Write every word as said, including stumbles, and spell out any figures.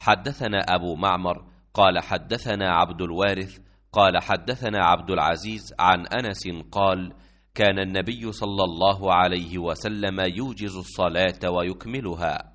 حدثنا أبو معمر قال حدثنا عبد الوارث قال حدثنا عبد العزيز عن أنس قال كان النبي صلى الله عليه وسلم يوجز الصلاة ويكملها.